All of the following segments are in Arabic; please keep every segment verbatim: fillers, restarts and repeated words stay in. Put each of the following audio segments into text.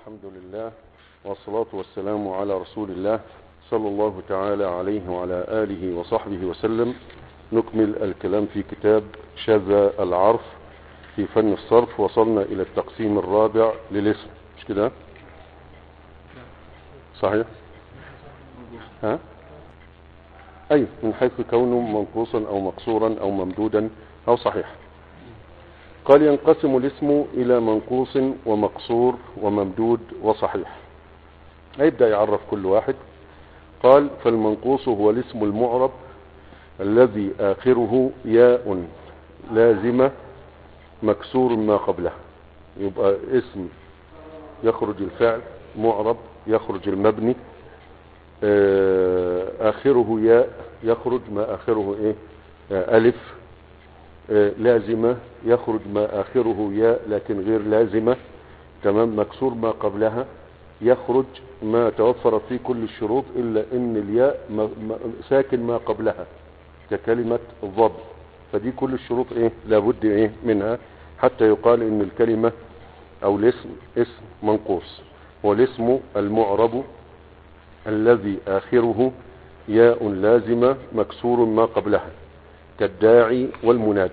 الحمد لله والصلاة والسلام على رسول الله صلى الله تعالى عليه وعلى آله وصحبه وسلم. نكمل الكلام في كتاب شذا العرف في فن الصرف. وصلنا إلى التقسيم الرابع للاسم، مش كده؟ صحيح؟ ها؟ أي من حيث كونه منقوصا أو مقصورا أو ممدودا أو صحيح. قال ينقسم الاسم إلى منقوص ومقصور وممدود وصحيح. هيبدأ يعرف كل واحد. قال فالمنقوص هو الاسم المعرب الذي آخره ياء لازمة مكسور ما قبله. يبقى اسم يخرج الفعل معرب، يخرج المبني، آخره ياء، يخرج ما آخره إيه؟ ألف. لازمة يخرج ما آخره ياء لكن غير لازمة. تمام. مكسور ما قبلها، يخرج ما توفرت فيه كل الشروط إلا إن الياء ساكن ما قبلها ككلمة ضب. فدي كل الشروط إيه لابد إيه منها حتى يقال إن الكلمة أو الاسم اسم منقوص. والاسم المعرب الذي آخره ياء لازمة مكسور ما قبلها كالداعي والمنادي.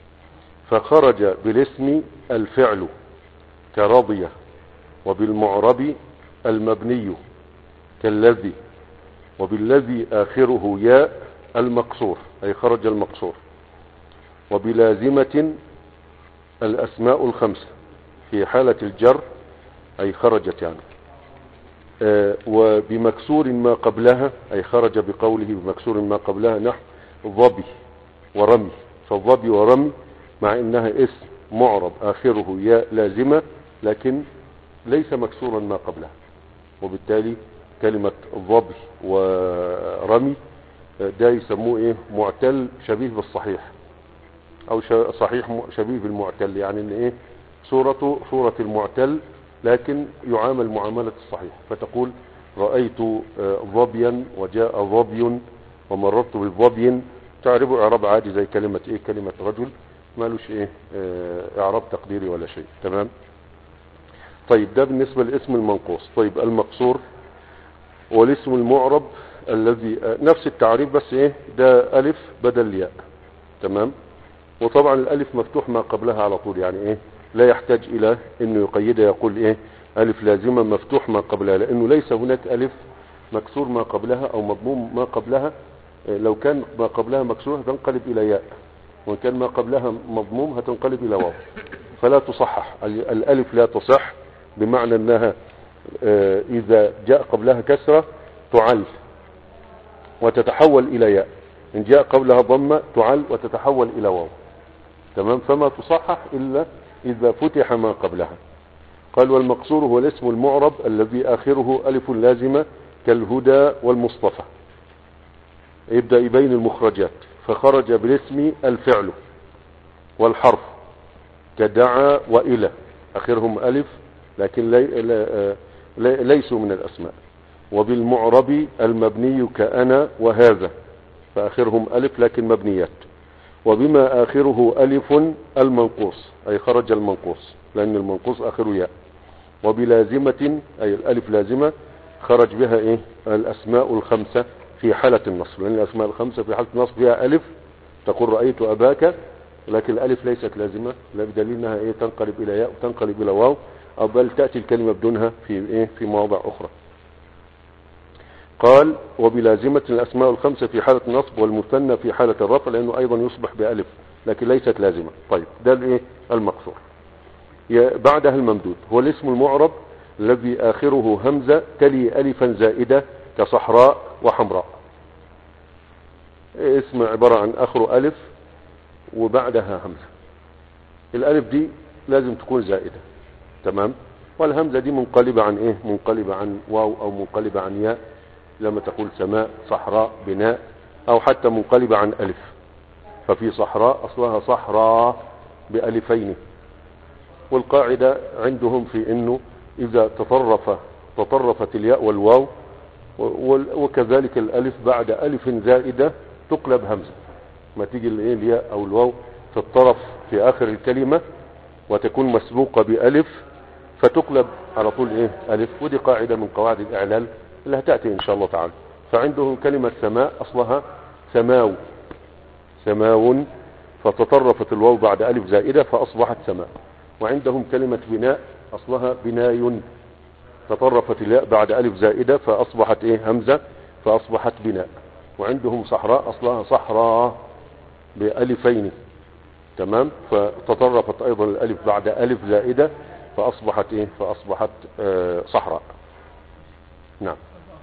فخرج بالاسم الفعل كرضي، وبالمعرب المبني كالذي، وبالذي آخره ياء المقصور أي خرج المقصور. وبلازمة الأسماء الخمسة في حالة الجر أي خرجت يعني. آه وبمكسور ما قبلها أي خرج بقوله بمكسور ما قبلها نحو ظبي ورمي. فالظبي ورمي مع انها اسم معرب اخره ياء لازمة لكن ليس مكسورا ما قبلها، وبالتالي كلمة ظبي ورمي ده يسموه ايه معتل شبيه بالصحيح او صحيح شبيه بالمعتل. يعني ان ايه صورته صورة المعتل لكن يعامل معاملة الصحيح. فتقول رأيت ظبيا وجاء ظبي ومررت بالظبي، تعرفوا اعراب عادي زي كلمة ايه كلمة رجل، مالوش ايه اه اعراب تقديري ولا شيء. تمام. طيب ده بالنسبة للاسم المنقوص. طيب المقصور والاسم المعرب الذي اه نفس التعريف بس ايه ده الف بدل ياء. تمام. وطبعا الالف مفتوح ما قبلها على طول، يعني ايه لا يحتاج الى انه يقيدها يقول ايه الف لازمة مفتوح ما قبلها، لانه ليس هناك الف مكسور ما قبلها او مضموم ما قبلها. لو كان ما قبلها مكسور هتنقلب الى ياء، وان كان ما قبلها مضموم هتنقلب الى واو. فلا تصحح الالف، لا تصح بمعنى انها اذا جاء قبلها كسرة تعل وتتحول الى ياء، ان جاء قبلها ضمة تعل وتتحول الى واو. تمام. فما تصحح الا اذا فتح ما قبلها. قال والمقصور هو الاسم المعرب الذي اخره الف لازمة كالهدى والمصطفى. يبدأ يبين المخرجات. فخرج بالاسم الفعل والحرف كدعا وإلى، آخرهم ألف لكن لي لي ليسوا من الأسماء. وبالمعرب المبني كأنا وهذا، فآخرهم ألف لكن مبنيات. وبما آخره ألف المنقوص أي خرج المنقوص لأن المنقوص آخره ياء. وبلازمة أي الألف لازمة خرج بها إيه الأسماء الخمسة في حالة النصب، لأن الأسماء الخمسة في حالة النصب فيها ألف. تقول رأيت أباك، لكن الألف ليست لازمة، لا بدليل أنها إيه تنقلب إلى ياء وتنقلب إلى واو، أو بل تأتي الكلمة بدونها في إيه في مواضع أخرى. قال وبلازمة الأسماء الخمسة في حالة النصب والمثنى في حالة الرفع، لأنه أيضا يصبح بألف لكن ليست لازمة. طيب ده الإيه المقصور. بعدها الممدود هو الاسم المعرب الذي آخره همزة تلي ألفا زائدة كصحراء وحمراء. اسم عبارة عن آخره ألف وبعدها همزة. الألف دي لازم تكون زائدة. تمام. والهمزة دي منقلبة عن إيه منقلبة عن واو أو منقلبة عن ياء لما تقول سماء صحراء بناء، أو حتى منقلبة عن ألف. ففي صحراء أصلها صحراء بألفين. والقاعدة عندهم في إنه إذا تطرف تطرفت الياء والواو وكذلك الألف بعد ألف زائدة تقلب همزة. ما تيجي الياء أو الواو في الطرف في آخر الكلمة وتكون مسبوقة بألف، فتقلب على طول ايه الف، ودي قاعدة من قواعد الاعلال اللي هتأتي ان شاء الله تعالى. فعندهم كلمة سماء اصلها سماو، سماو، فتطرفت الواو بعد الف زائدة فاصبحت سماء. وعندهم كلمة بناء اصلها بناي، تطرفت الياء بعد الف زائدة فاصبحت ايه همزة فاصبحت بناء. وعندهم صحراء اصلها صحراء بألفين، تمام، فتطرفت ايضا الالف بعد الف زائدة فاصبحت ايه فاصبحت آه صحراء. نعم.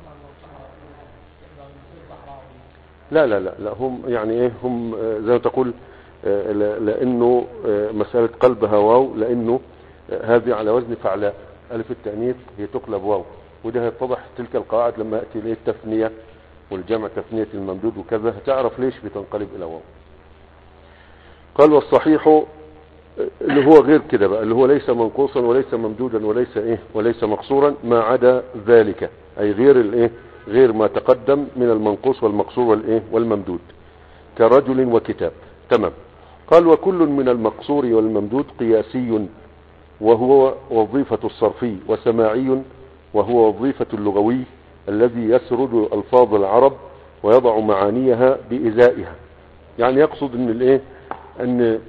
لا لا لا لا هم يعني ايه هم آه زي ما تقول آه لانه آه مسألة قلبها واو، لانه آه هذه على وزن فعلاء، الف التأنيث هي تقلب واو، وده هيتضح تلك القواعد لما يأتي ليه التثنية والجمع، تثنية الممدود وكذا، هتعرف ليش بتنقلب الى واو. قال والصحيح اللي هو غير كده بقى، اللي هو ليس منقوصا وليس ممدودا وليس ايه وليس مقصورا، ما عدا ذلك، اي غير الايه غير ما تقدم من المنقوص والمقصور والايه والممدود، كرجل وكتاب. تمام. قال وكل من المقصور والممدود قياسي، وهو وظيفة الصرفي، وسماعي، وهو وظيفة اللغوي الذي يسرد الفاظ العرب ويضع معانيها بإزائها. يعني يقصد ان الايه ان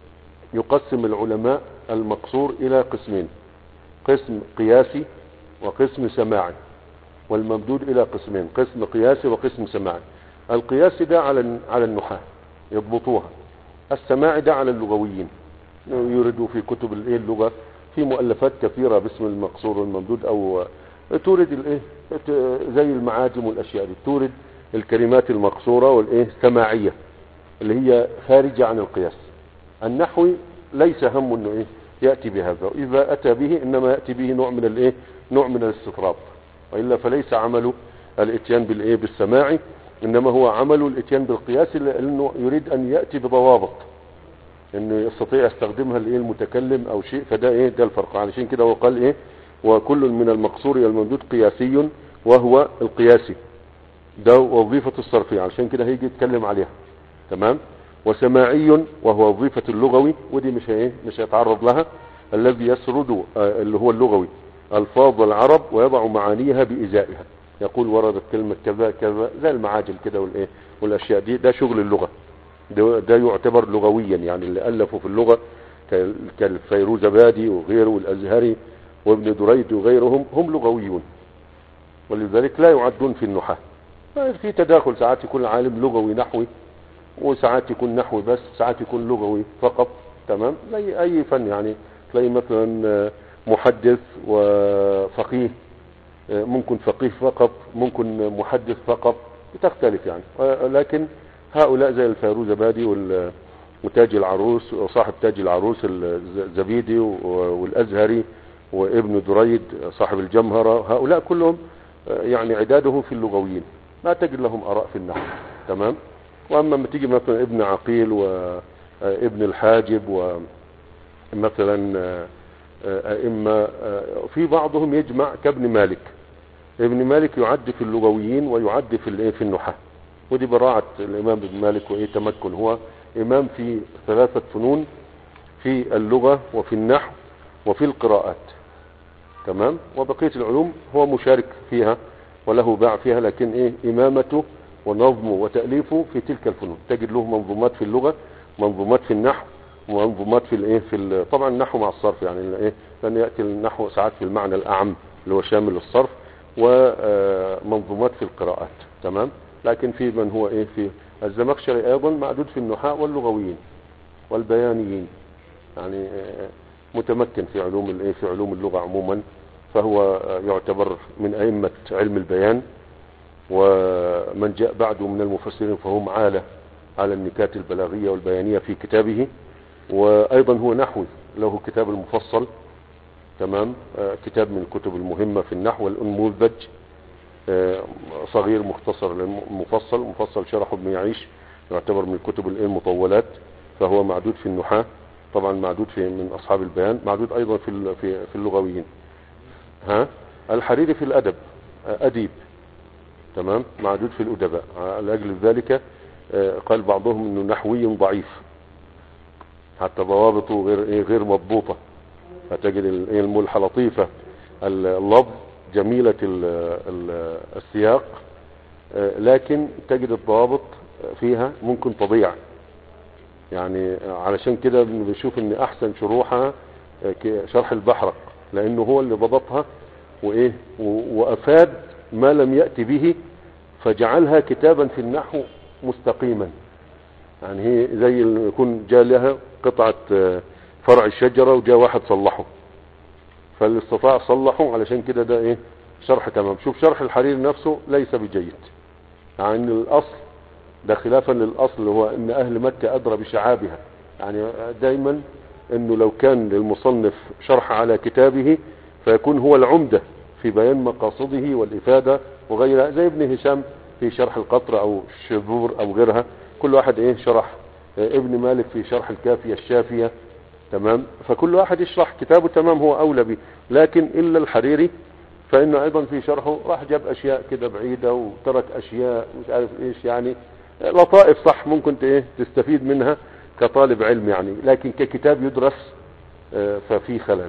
يقسم العلماء المقصور الى قسمين، قسم قياسي وقسم سماعي، والممدود الى قسمين، قسم قياسي وقسم سماعي. القياسي ده على على النحاة يضبطوها، السماعي ده على اللغويين يوردوا في كتب الايه اللغة، في مؤلفات كثيرة باسم المقصور والممدود، او تورد الايه زي المعاجم والاشياء دي، تورد الكلمات المقصورة والايه السماعية اللي هي خارجة عن القياس. النحوي ليس هم انه ايه يأتي بهذا، واذا اتى به انما يأتي به نوع من الايه نوع من الاستطراد، وإلا فليس عمله الاتيان بالايه بالسماعي، انما هو عمله الاتيان بالقياس، لانه يريد ان يأتي بضوابط انه يستطيع يستخدمها الايه المتكلم او شيء، فده ايه ده الفرق. علشان كده هو قال ايه وكل من المقصور والممدود قياسي، وهو القياسي ده وظيفة الصرفية، علشان كده هيجي يتكلم عليها. تمام. وسماعي وهو وظيفة اللغوي، ودي مش ايه مش هيتعرض لها، الذي يسرد آه اللي هو اللغوي الفاظ العرب ويضع معانيها بإزائها، يقول وردت كلمة كذا كذا زي المعاجم كده والايه والاشياء دي، ده شغل اللغة، ده, ده يعتبر لغويا. يعني اللي ألفوا في اللغة كالفيروزبادي وغيره والازهري وابن دريد وغيرهم هم لغويون، ولذلك لا يعدون في النحاة. في تداخل، ساعات يكون عالم لغوي نحوي، وساعات يكون نحوي بس، ساعات يكون لغوي فقط. تمام. زي اي فن، يعني تلاقي مثلا محدث وفقيه، ممكن فقيه فقط، ممكن محدث فقط، بتختلف يعني. لكن هؤلاء زي الفيروزبادي وتاج العروس وصاحب تاج العروس الزبيدي والازهري وابن دريد صاحب الجمهرة، هؤلاء كلهم يعني عدادهم في اللغويين، ما تجد لهم اراء في النحو. تمام. واما لما تيجي مثلا ابن عقيل وابن الحاجب ومثلا ائمه، في بعضهم يجمع كابن مالك. ابن مالك يعد في اللغويين ويعد في الايه في النحاة، ودي براعة الامام ابن مالك وايه تمكن. هو امام في ثلاثة فنون، في اللغة وفي النحو وفي القراءات. تمام. وبقية العلوم هو مشارك فيها وله باع فيها، لكن ايه امامته ونظمه وتأليفه في تلك الفنون. تجد له منظومات في اللغة، منظومات في النحو، ومنظومات في الايه في طبعا النحو مع الصرف، يعني ايه لان ياتي النحو ساعات في المعنى الاعم اللي هو شامل للصرف، ومنظومات في القراءات. تمام. لكن في من هو ايه في الزمخشري ايضا معدود في النحاة واللغويين والبيانيين، يعني متمكن في علوم الايه في علوم اللغة عموما، فهو يعتبر من ائمة علم البيان. ومن جاء بعده من المفسرين فهم عالة على النكات البلاغية والبيانية في كتابه. وايضا هو نحوي، له كتاب المفصل. تمام. آه كتاب من الكتب المهمة في النحو، الأنموذج، آه صغير مختصر للمفصل، مفصل شرحه ابن يعيش، يعتبر من الكتب المطولات، فهو معدود في النحاة، طبعا معدود في من اصحاب البيان، معدود ايضا في في في اللغويين. ها الحريري في الادب آه اديب. تمام. معدود في الأدباء. لأجل ذلك قال بعضهم انه نحوي ضعيف، حتى ضوابطه غير غير مضبوطة. فتجد الملحة لطيفة اللفظ جميلة السياق، لكن تجد الضوابط فيها ممكن تضيع. يعني علشان كده بنشوف ان احسن شروحها شرح البحرق، لانه هو اللي ضبطها وايه وافاد ما لم يأتي به، فجعلها كتابا في النحو مستقيما. يعني هي زي اللي يكون جاء لها قطعة فرع الشجرة وجاء واحد صلحه، فاللي استطاع صلحه، علشان كده ده ايه شرح تمام. شوف شرح الحريري نفسه ليس بجيد، يعني الاصل ده خلافا للاصل هو ان اهل مكة ادرى بشعابها. يعني دايما انه لو كان للمصنف شرح على كتابه فيكون هو العمدة في بيان مقاصده والافادة وغيرها، زي ابن هشام في شرح القطر او الشذور او غيرها، كل واحد ايه شرح. ابن مالك في شرح الكافية الشافية، تمام. فكل واحد يشرح كتابه تمام، هو اولى به. لكن الا الحريري فانه ايضا في شرحه راح جاب اشياء كده بعيدة وترك اشياء مش عارف ايش، يعني لطائف صح ممكن ايه تستفيد منها كطالب علم يعني، لكن ككتاب يدرس ففي خلل.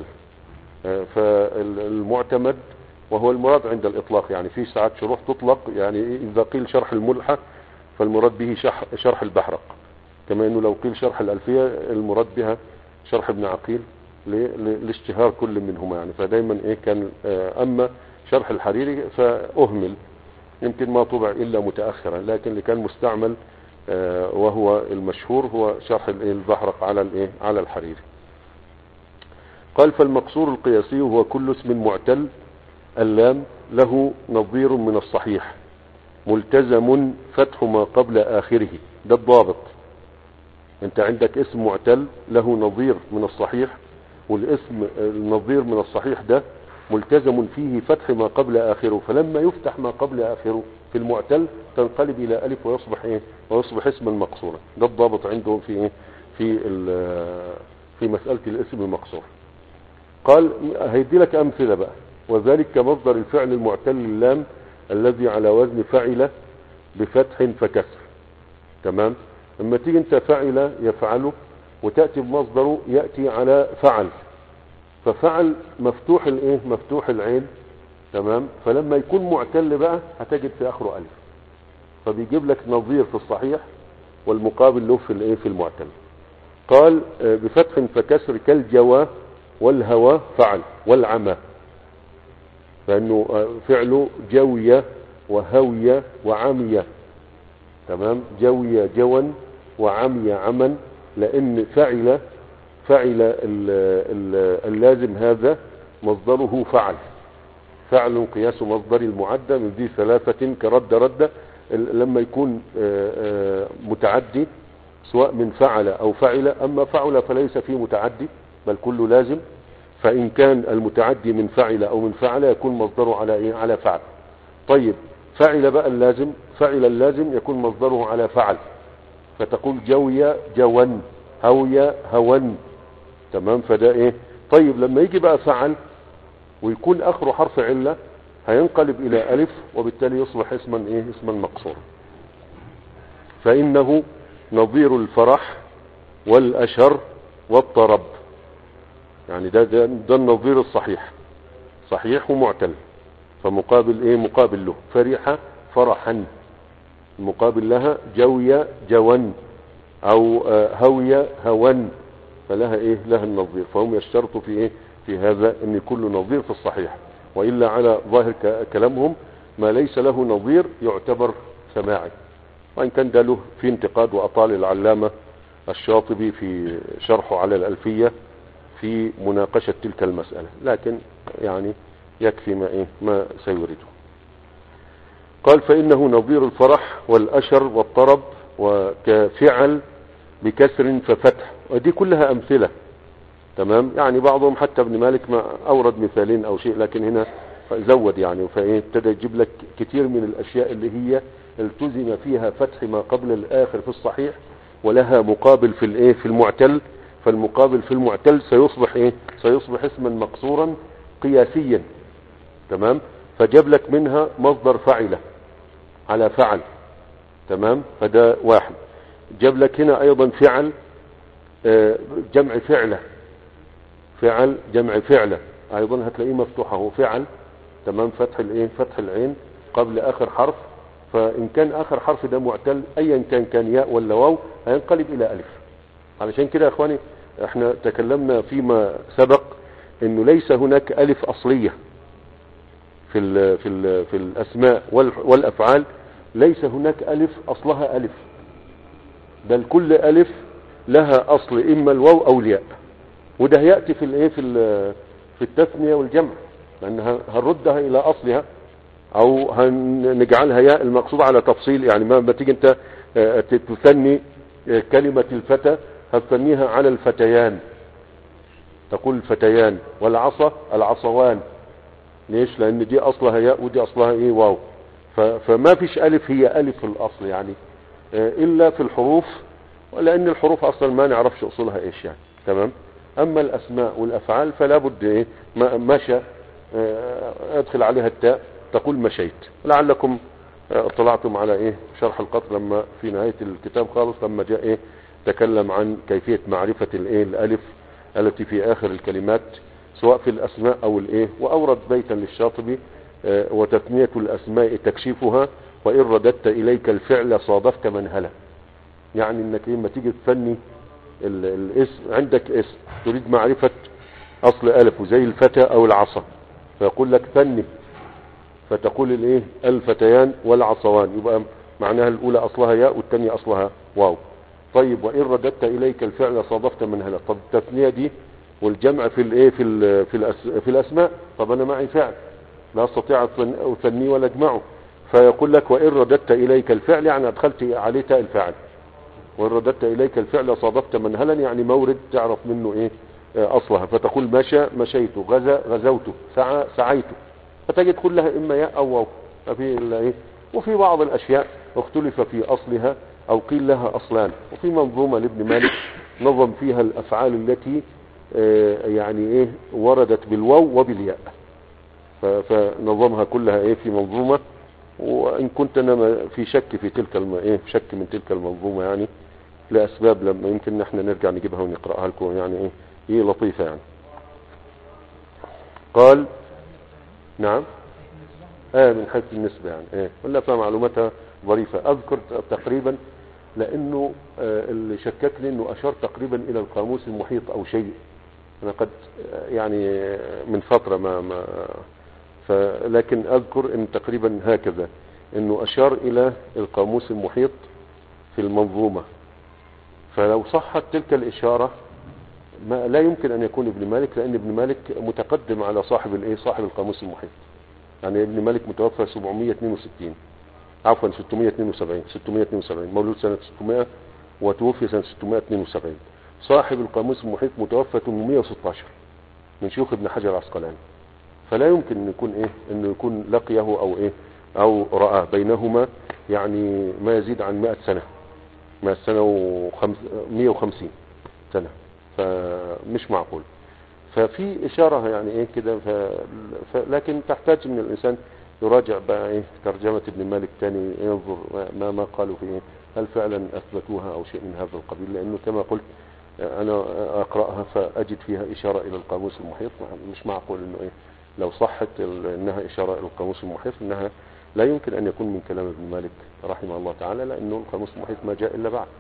فالمعتمد وهو المراد عند الاطلاق، يعني في ساعات شروح تطلق، يعني اذا قيل شرح الملحة فالمراد به شرح, شرح البحرق، كما انه لو قيل شرح الالفية المراد بها شرح ابن عقيل لاشتهار كل منهما يعني. فدايما ايه كان اما شرح الحريري فاهمل، يمكن ما طبع الا متاخرا، لكن اللي كان مستعمل وهو المشهور هو شرح البحرق على الايه على الحريري. قال فالمقصور القياسي هو كل اسم معتل اللام له نظير من الصحيح ملتزم فتح ما قبل اخره. ده الضابط. انت عندك اسم معتل له نظير من الصحيح، والاسم النظير من الصحيح ده ملتزم فيه فتح ما قبل اخره، فلما يفتح ما قبل اخره في المعتل تنقلب الى الف ويصبح ايه ويصبح اسما مقصورا. ده الضابط عندهم في ايه في في مسألة الاسم المقصور. قال هيدي لك امثلة بقى. وذلك كمصدر الفعل المعتل اللام الذي على وزن فعل بفتح فكسر، تمام. لما تيجي انت فعل يفعله وتأتي بمصدره يأتي على فعل، ففعل مفتوح الايه مفتوح العين، تمام. فلما يكون معتل بقى هتجد في اخره الف، فبيجيب لك نظير في الصحيح والمقابل له في الايه في المعتل. قال بفتح فكسر كالجوى والهوى فعل والعمى، فانه فعله جوية وهوية وعمية، تمام. جوية جوا وعمي عمن، لان فعل فعل اللازم هذا مصدره فعل، فعل قياس مصدر المعدى من ذي ثلاثة كرد رد. لما يكون متعدي سواء من فعل او فعل، اما فعل فليس فيه متعدي بل كله لازم، فان كان المتعدي من فعل او من فعل يكون مصدره على ايه على فعل. طيب فعل بقى اللازم، فعل اللازم يكون مصدره على فعل، فتقول جوية جوا هوية هوا، تمام. فده ايه طيب لما يجي بقى فعل ويكون اخره حرف علة هينقلب الى الف، وبالتالي يصبح اسما ايه اسما مقصورا. فانه نظير الفرح والاشهر والطرب، يعني ده ده, ده النظير الصحيح، صحيح ومعتل، فمقابل ايه مقابل له فرحة فرحا، المقابل لها جوية جوا او هوية هوا، فلها ايه لها النظير. فهم يشترطوا في ايه في هذا ان يكون له نظير في الصحيح، وإلا على ظاهر كلامهم ما ليس له نظير يعتبر سماعي. وإن كان ده له في انتقاد، وأطال العلامة الشاطبي في شرحه على الألفية في مناقشة تلك المسألة، لكن يعني يكفي ما إيه ما سيورده. قال فإنه نظير الفرح والأشر والطرب وكفعل بكسر ففتح، ودي كلها أمثلة، تمام. يعني بعضهم حتى ابن مالك ما أورد مثالين أو شيء، لكن هنا زود يعني، فإيه ابتدى يجيب لك كتير من الأشياء اللي هي التزم فيها فتح ما قبل الآخر في الصحيح، ولها مقابل في الإيه في المعتل، فالمقابل في المعتل سيصبح إيه سيصبح اسما مقصورا قياسيا، تمام. فجاب لك منها مصدر فعل على فعل، تمام. فده واحد. جاب لك هنا أيضا فعل جمع فعله، فعل جمع فعلة ايضا هتلاقيه مفتوح اهو فعل، تمام، فتح الايه فتح العين قبل اخر حرف، فان كان اخر حرف ده معتل ايا كان كان ياء ولا واو هينقلب الى الف. علشان كده يا اخواني احنا تكلمنا فيما سبق انه ليس هناك الف اصلية في ال في ال في الاسماء والافعال، ليس هناك الف اصلها الف، بل كل الف لها اصل اما الواو او الياء، وده ياتي في الايه في في التثنية والجمع، لان هنردها الى اصلها او هنجعلها ياء المقصود على تفصيل. يعني ما تيجي انت تثني كلمة الفتى هتثنيها على الفتيان، تقول الفتيان، والعصا العصوان. ليش؟ لان دي اصلها ياء ودي اصلها ايه واو، فما فيش الف هي الف في الاصل يعني الا في الحروف، ولان الحروف اصلا ما نعرفش اصولها ايش يعني، تمام. اما الاسماء والافعال فلا بد ايه مشى ادخل عليها التاء تقول مشيت. لعلكم اطلعتم على ايه شرح القطر لما في نهاية الكتاب خالص لما جاء ايه تكلم عن كيفية معرفة الايه الالف التي في اخر الكلمات سواء في الاسماء او الايه، واورد بيتا للشاطبي اه وتثنية الاسماء تكشفها وان رددت اليك الفعل صادفت منهلا. يعني انك لما تيجي تفني الاسم، عندك اسم تريد معرفة اصل الف زي الفتى او العصا، فيقول لك ثني، فتقول الايه الفتيان والعصوان، يبقى معناها الاولى اصلها ياء والثانيه اصلها واو. طيب وان رددت اليك الفعل صادفت منهلا، طب التثنيه دي والجمع في الايه في ال في, الأس في الاسماء، طب انا معي فعل لا استطيع اثنيه ولا اجمعه، فيقول لك وان رددت اليك الفعل يعني ادخلت عليه تاء الفاعل، وان رددت اليك الفعل صادفت منهلا يعني مورد تعرف منه ايه اصلها، فتقول مشى مشيت، غزا غزوت، سعى سعيت، فتجد كلها اما ياء او واو. ففي ايه وفي بعض الاشياء اختلف في اصلها او قيل لها اصلان. وفي منظومة لابن مالك نظم فيها الافعال التي اه يعني ايه وردت بالواو وبالياء، فنظمها كلها ايه في منظومة. وان كنت انا في شك في تلك الم... ايه شك من تلك المنظومة يعني لاسباب لما يمكن احنا نرجع نجيبها ونقرأها لكم يعني ايه هي لطيفة يعني. قال نعم اه من حيث النسبة يعني ايه ولا فمعلوماتها ظريفة. اذكر تقريبا لانه آه اللي شككني انه اشار تقريبا الى القاموس المحيط او شيء، انا قد آه يعني من فترة ما, ما فلكن اذكر ان تقريبا هكذا انه اشار الى القاموس المحيط في المنظومة. فلو صحت تلك الاشارة ما لا يمكن ان يكون ابن مالك، لان ابن مالك متقدم على صاحب الايه صاحب القاموس المحيط. يعني ابن مالك متوفى سبعمائة واثنين وستين عفوا ستمائة واثنين وسبعين ستمائة واثنين وسبعين مولود سنة ستمائة وتوفي سنة ستمائة واثنين وسبعين. صاحب القاموس المحيط متوفى ثمانمائة وستة عشر من شيوخ ابن حجر العسقلاني، فلا يمكن ان يكون ايه انه يكون لقيه او ايه او رأى بينهما يعني ما يزيد عن مائة سنة، مائة سنة ومائة وخمسين سنة، فمش معقول. ففي اشارة يعني ايه كده ف... ف... لكن تحتاج من الانسان يراجع بقى ايه ترجمة ابن مالك تاني ينظر ما ما قالوا فيه هل فعلا اثبتوها او شيء من هذا القبيل، لانه كما قلت انا اقرأها فاجد فيها اشارة الى القاموس المحيط، مش معقول انه ايه لو صحت انها اشارة الى القاموس المحيط انها لا يمكن ان يكون من كلام ابن مالك رحمه الله تعالى، لانه القاموس المحيط ما جاء الا بعد.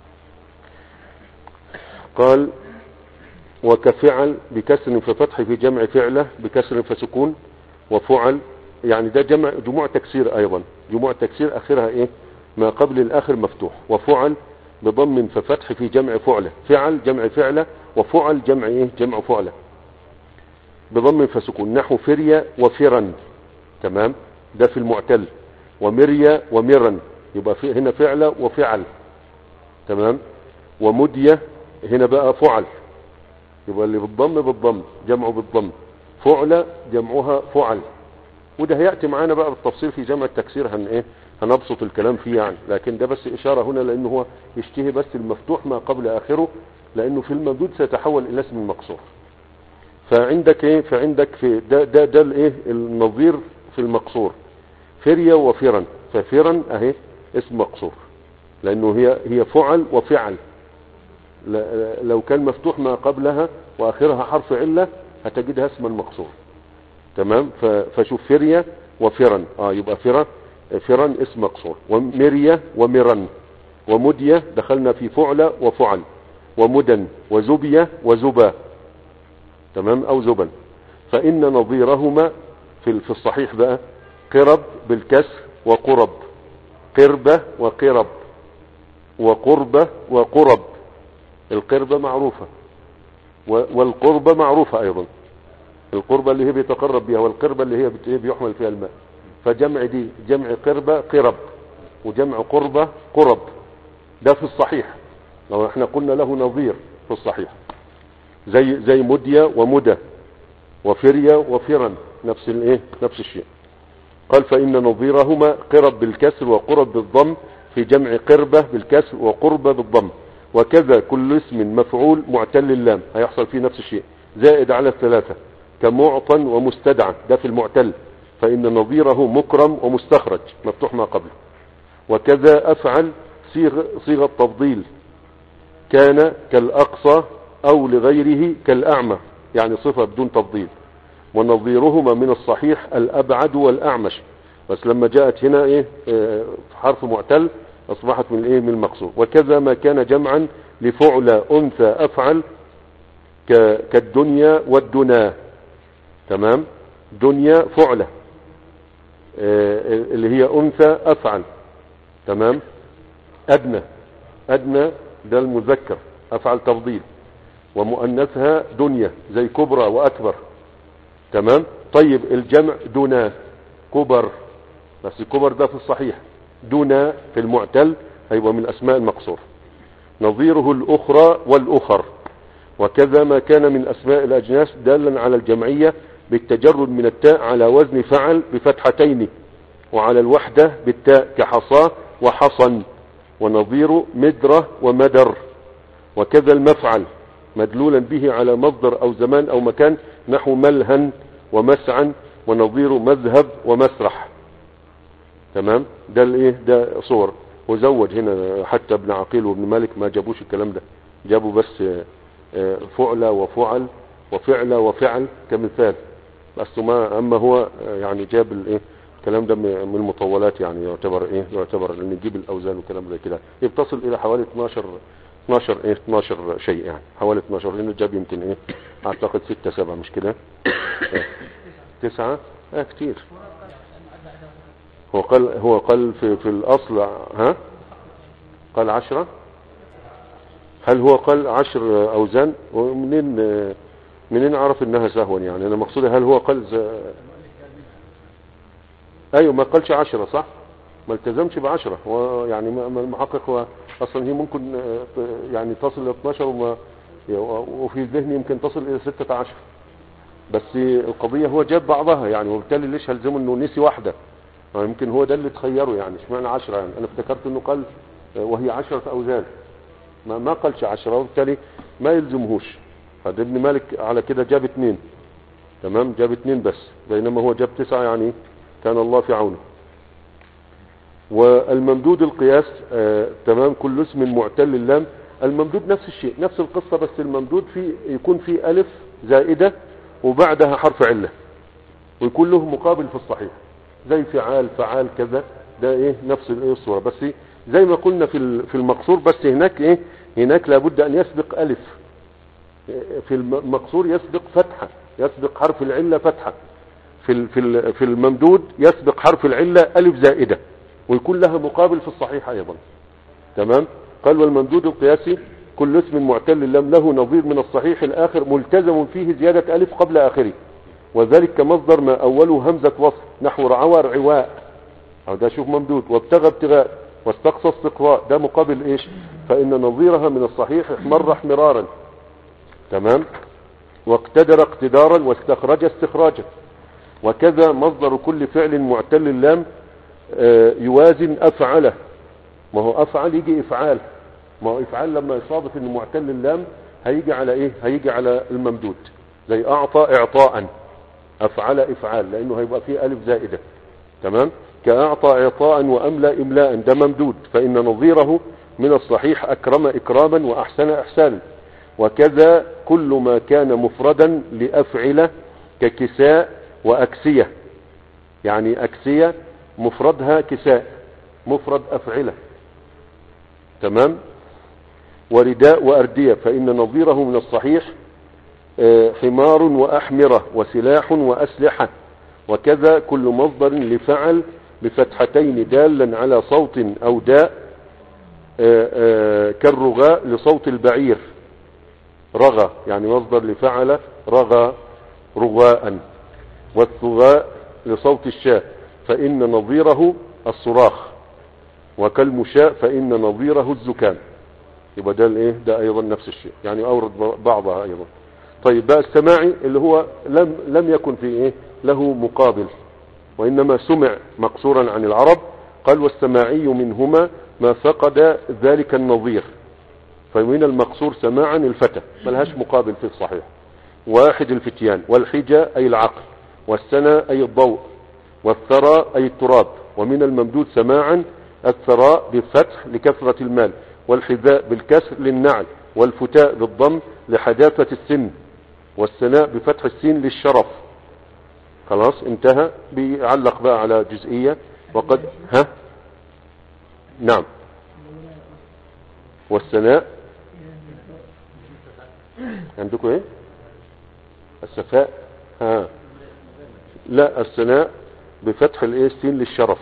قال وكفعل بكسر ففتح في جمع فعله بكسر فسكون وفعل، يعني ده جمع جموع تكسير ايضا، جموع تكسير اخرها ايه ما قبل الاخر مفتوح. وفعل بضم ففتح في جمع فعله، فعل جمع فعله وفعل جمع ايه جمع فعله بضم فسكون، نحو فريا وفرا، تمام، ده في المعتل، ومريا ومرا يبقى في هنا فعله وفعل، تمام، ومدية هنا بقى فعل، يبقى اللي بالضم بالضم جمعه بالضم، فعل جمعها فعل. وده هيأتي معانا بقى بالتفصيل في جمع التكسير هن ايه هنبسط الكلام فيه يعني، لكن ده بس اشارة هنا لانه هو يشتهي بس المفتوح ما قبل اخره، لانه في الممدود سيتحول الى اسم مقصور. فعندك ايه فعندك في ده ده ده الايه النظير في المقصور فريا وفرا، ففرا اهي اسم مقصور لانه هي هي فعل وفعل، لو كان مفتوح ما قبلها واخرها حرف علة هتجدها اسما مقصور. تمام. فشوف فرية وفرن، اه يبقى فرة فرن اسم مقصور، ومرية ومرن، ومدية دخلنا في فعل وفعل، ومدن وزبية وزبا. تمام. او زبن. فإن نظيرهما في في الصحيح بقى قرب بالكسر وقرب، قربة وقرب، وقربة وقرب. القربة معروفة والقربة معروفة ايضا، القربة اللي هي بيتقرب بها، والقربة اللي هي بيحمل فيها الماء. فجمع دي جمع قربة قرب، وجمع قربة قرب. ده في الصحيح لو احنا قلنا له نظير في الصحيح، زي زي مدية ومدى وفرية وفرن، نفس الايه نفس الشيء. قال فإن نظيرهما قرب بالكسر وقرب بالضم في جمع قربة بالكسر وقربة بالضم. وكذا كل اسم مفعول معتل اللام هيحصل فيه نفس الشيء زائد على الثلاثة، كمعطى ومستدعى، ده في المعتل. فإن نظيره مكرم ومستخرج مفتوح ما قبله. وكذا أفعل صيغ صيغة تفضيل، كان كالأقصى أو لغيره كالأعمى، يعني صفة بدون تفضيل. ونظيرهما من الصحيح الأبعد والأعمش، بس لما جاءت هنا ايه اه حرف معتل أصبحت من الايه من المقصور. وكذا ما كان جمعا لفعل أنثى أفعل كالدنيا والدنا. تمام. دنيا فعلة اه اللي هي أنثى أفعل. تمام. أدنى أدنى ده المذكر أفعل تفضيل، ومؤنثها دنيا زي كبرى وأكبر. تمام. طيب الجمع دنا كبر، بس كبر ده في الصحيح، دنا في المعتل هيبقى من أسماء المقصور. نظيره الأخرى والأخر. وكذا ما كان من أسماء الأجناس دالا على الجمعية بالتجرد من التاء على وزن فعل بفتحتين، وعلى الوحدة بالتاء كحصى وحصن. ونظير مدرة ومدر. وكذا المفعل مدلولا به على مصدر أو زمان أو مكان، نحو ملهن ومسعا. ونظير مذهب ومسرح. تمام. ده الايه ده صور. وزود هنا حتى ابن عقيل وابن مالك ما جابوش الكلام ده، جابوا بس فعل وفعل وفعل وفعل كمثال بس. ما اما هو يعني جاب الايه الكلام ده من المطولات، يعني يعتبر ايه يعتبر ان نجيب الاوزان وكلام زي كده يتصل الى حوالي اتناشر اتناشر ايه اتناشر شيء، يعني حوالي اتناشر، لانه جاب يمكن ايه اعتقد ستة سبعة مش كده اه تسعة اه كتير. هو قال هو قال في في الاصل ها قال عشرة. هل هو قال عشر اوزان؟ ومنين منين عرف انها سهوا؟ يعني انا مقصودي هل هو قال ز... ايوه ما قالش عشرة صح، ما التزمش بعشرة. هو يعني المحقق هو اصلا هي ممكن يعني تصل الى اتناشر وما وفي الذهن يمكن تصل الى ستة عشر، بس القضية هو جاب بعضها يعني، وبالتالي ليش هلزمه انه نسي واحدة؟ يعني يمكن هو ده اللي تخيره، يعني اشمعنى عشرة؟ يعني انا افتكرت انه قال وهي عشرة اوزان، ما ما قالش عشرة، وبالتالي ما يلزمهوش. هذا ابن مالك على كده جاب اتنين. تمام. جاب اتنين بس، بينما هو جاب تسعة، يعني كان الله في عونه. والممدود القياس آه تمام كل اسم معتل اللام. الممدود نفس الشيء نفس القصة، بس الممدود فيه يكون فيه ألف زائدة وبعدها حرف علة، ويكون له مقابل في الصحيح زي فعال فعال كذا. ده ايه نفس الايه الصورة، بس زي ما قلنا في في المقصور، بس هناك ايه هناك لابد ان يسبق ألف. في المقصور يسبق فتحة، يسبق حرف العلة فتحة. في في في الممدود يسبق حرف العلة ألف زائدة، ويكون لها مقابل في الصحيح ايضا. تمام. قال والممدود القياسي كل اسم معتل اللام له نظير من الصحيح الاخر ملتزم فيه زيادة ألف قبل اخره، وذلك كمصدر ما اوله همزة وصل، نحو رعوى رعواء، او ده شوف ممدود. وابتغى ابتغاء، واستقصى استقراء، ده مقابل ايش؟ فان نظيرها من الصحيح احمر احمرارا. تمام. واقتدر اقتدارا، واستخرج استخراجا. وكذا مصدر كل فعل معتل اللام يوازن افعله. ما هو افعل يجي افعال، ما هو افعال لما يصادف انه معتل اللام هيجي على ايه هيجي على الممدود، زي اعطى اعطاء، افعل افعال، لانه هيبقى فيه الف زائدة. تمام. كاعطى اعطاء واملى املاء، ده ممدود. فان نظيره من الصحيح أكرم إكراما وأحسن إحسانا. وكذا كل ما كان مفردا لأفعلة ككساء وأكسية، يعني أكسية مفردها كساء، مفرد أفعلة، تمام. ورداء وأردية، فإن نظيره من الصحيح حمار وأحمرة وسلاح وأسلحة. وكذا كل مصدر لفعل بفتحتين دالا على صوت أو داء كالرغاء لصوت البعير، رغى يعني مصدر لفعل رغى رغاء، والثغاء لصوت الشاة فإن نظيره الصراخ، وكالمشاء فإن نظيره الزكام. يبقى ده الايه ده ايضا نفس الشيء، يعني اورد بعضها ايضا. طيب بقى السماعي اللي هو لم لم يكن في ايه له مقابل، وانما سمع مقصورا عن العرب. قال والسماعي منهما ما فقد ذلك النظير، فمن المقصور سماعا الفتى ملهاش مقابل في الصحيح. واحد الفتيان، والحجة اي العقل، والسنة اي الضوء، والثرى اي التراب. ومن الممدود سماعا الثراء بالفتح لكثرة المال، والحذاء بالكسر للنعل، والفتاء بالضم لحداثة السن، والسناء بفتح السين للشرف. خلاص انتهى. بيعلق بقى على جزئية. وقد ها نعم. والسناء عندكم ايه السفاء؟ ها لا، السناء بفتح الايه السين للشرف.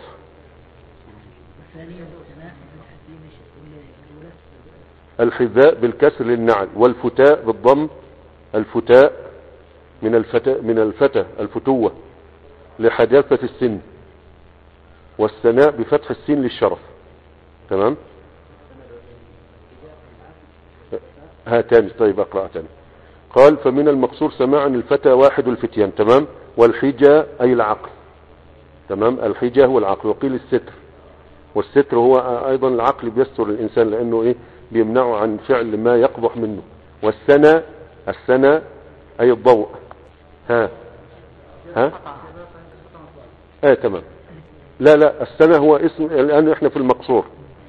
الحذاء بالكسر للنعل، والفتاء بالضم، الفتاء من الفتى من الفتى الفتوة لحداثة السن، والسناء بفتح السين للشرف. تمام. هاتان. طيب اقرأ تاني. قال فمن المقصور سماعا الفتى واحد الفتيان، تمام. والحجة اي العقل، تمام. الحجة هو العقل. وقيل الستر، والستر هو ايضا العقل بيستر الانسان لانه ايه بيمنعه عن فعل ما يقبح منه. والسنة السنة اي الضوء. ها ها اه تمام. لا لا، السنة هو اسم، الان احنا في المقصور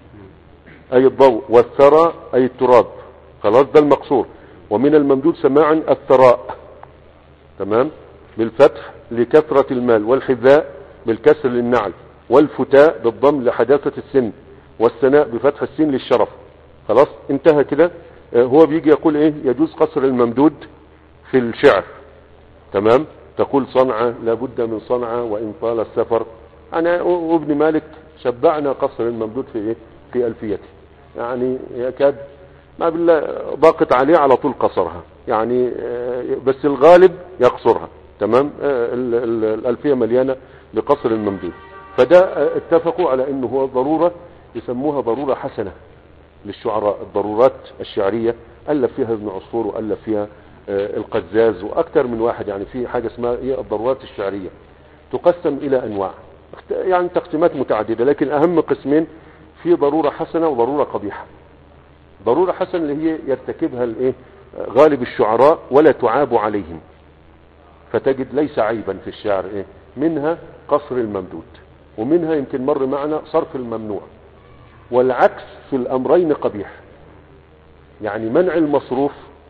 اي الضوء، والثرى اي التراب. خلاص ده المقصور. ومن الممدود سماعا الثراء، تمام، بالفتح لكثرة المال، والحذاء بالكسر للنعل، والفتاء بالضم لحداثة السن، والسناء بفتح السين للشرف. خلاص انتهى كده. هو بيجي يقول ايه يجوز قصر الممدود في الشعر، تمام. تقول صنعة لابد من صنعة وإن طال السفر. أنا وابن مالك شبعنا قصر الممدود في إيه في ألفيته، يعني يكاد ما بالله ضاقت عليه على طول قصرها، يعني بس الغالب يقصرها، تمام. الألفية مليانة بقصر الممدود. فده اتفقوا على انه هو ضرورة يسموها ضرورة حسنة للشعراء، الضرورات الشعرية. ألف فيها ابن عصفور، وألف فيها القزاز، واكثر من واحد. يعني في حاجة اسمها ايه الضرورات الشعرية، تقسم الى انواع، يعني تقسيمات متعددة، لكن اهم قسمين في ضرورة حسنة وضرورة قبيحة. ضرورة حسنة اللي هي يرتكبها الايه غالب الشعراء ولا تعاب عليهم، فتجد ليس عيبا في الشعر. ايه منها قصر الممدود، ومنها يمكن مر معنا صرف الممنوع. والعكس في الامرين قبيح، يعني منع المصروف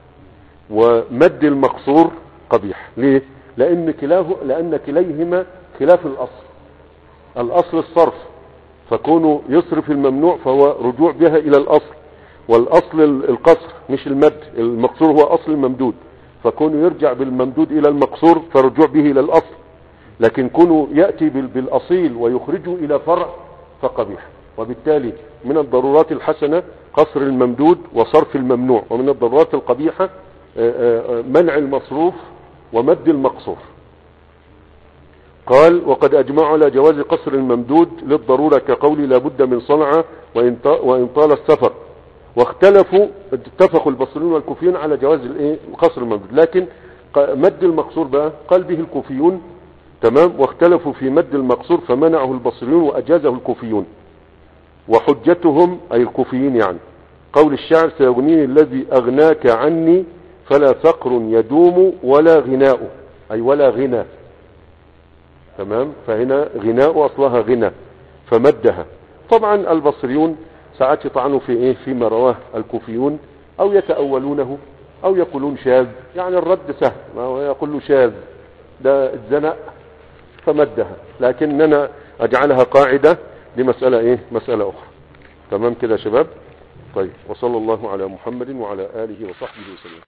ومد المقصور قبيح. ليه؟ لان كلاه لان كليهما خلاف الاصل. الاصل الصرف، فكونه يصرف الممنوع فهو رجوع بها الى الاصل، والاصل القصر مش المد. المقصور هو اصل الممدود، فكونه يرجع بالممدود الى المقصور فرجوع به الى الاصل. لكن كونه يأتي بالاصيل ويخرجه الى فرع فقبيح. وبالتالي من الضرورات الحسنة قصر الممدود وصرف الممنوع، ومن الضرورات القبيحة منع المصروف ومد المقصور. قال وقد اجمعوا على جواز قصر الممدود للضرورة كقول لا بد من صنعة وإن طال السفر. واختلفوا، اتفقوا البصريون والكوفيون على جواز الايه قصر الممدود، لكن مد المقصور بقى قال به الكوفيون، تمام. واختلفوا في مد المقصور فمنعه البصريون واجازه الكوفيون. وحجتهم اي الكوفيين يعني قول الشاعر سيغنيني الذي اغناك عني فلا فقر يدوم ولا غناء، اي ولا غنى، تمام. فهنا غناء اصلها غنى فمدها. طبعا البصريون ساعات يطعنوا في ايه فيما رواه الكوفيون او يتأولونه او يقولون شاذ. يعني الرد سهل، ما هو يقول له شاذ ده اتزنق فمدها، لكننا اجعلها قاعدة لمسألة ايه مسألة اخرى. تمام كده يا شباب؟ طيب، وصلى الله على محمد وعلى آله وصحبه وسلم.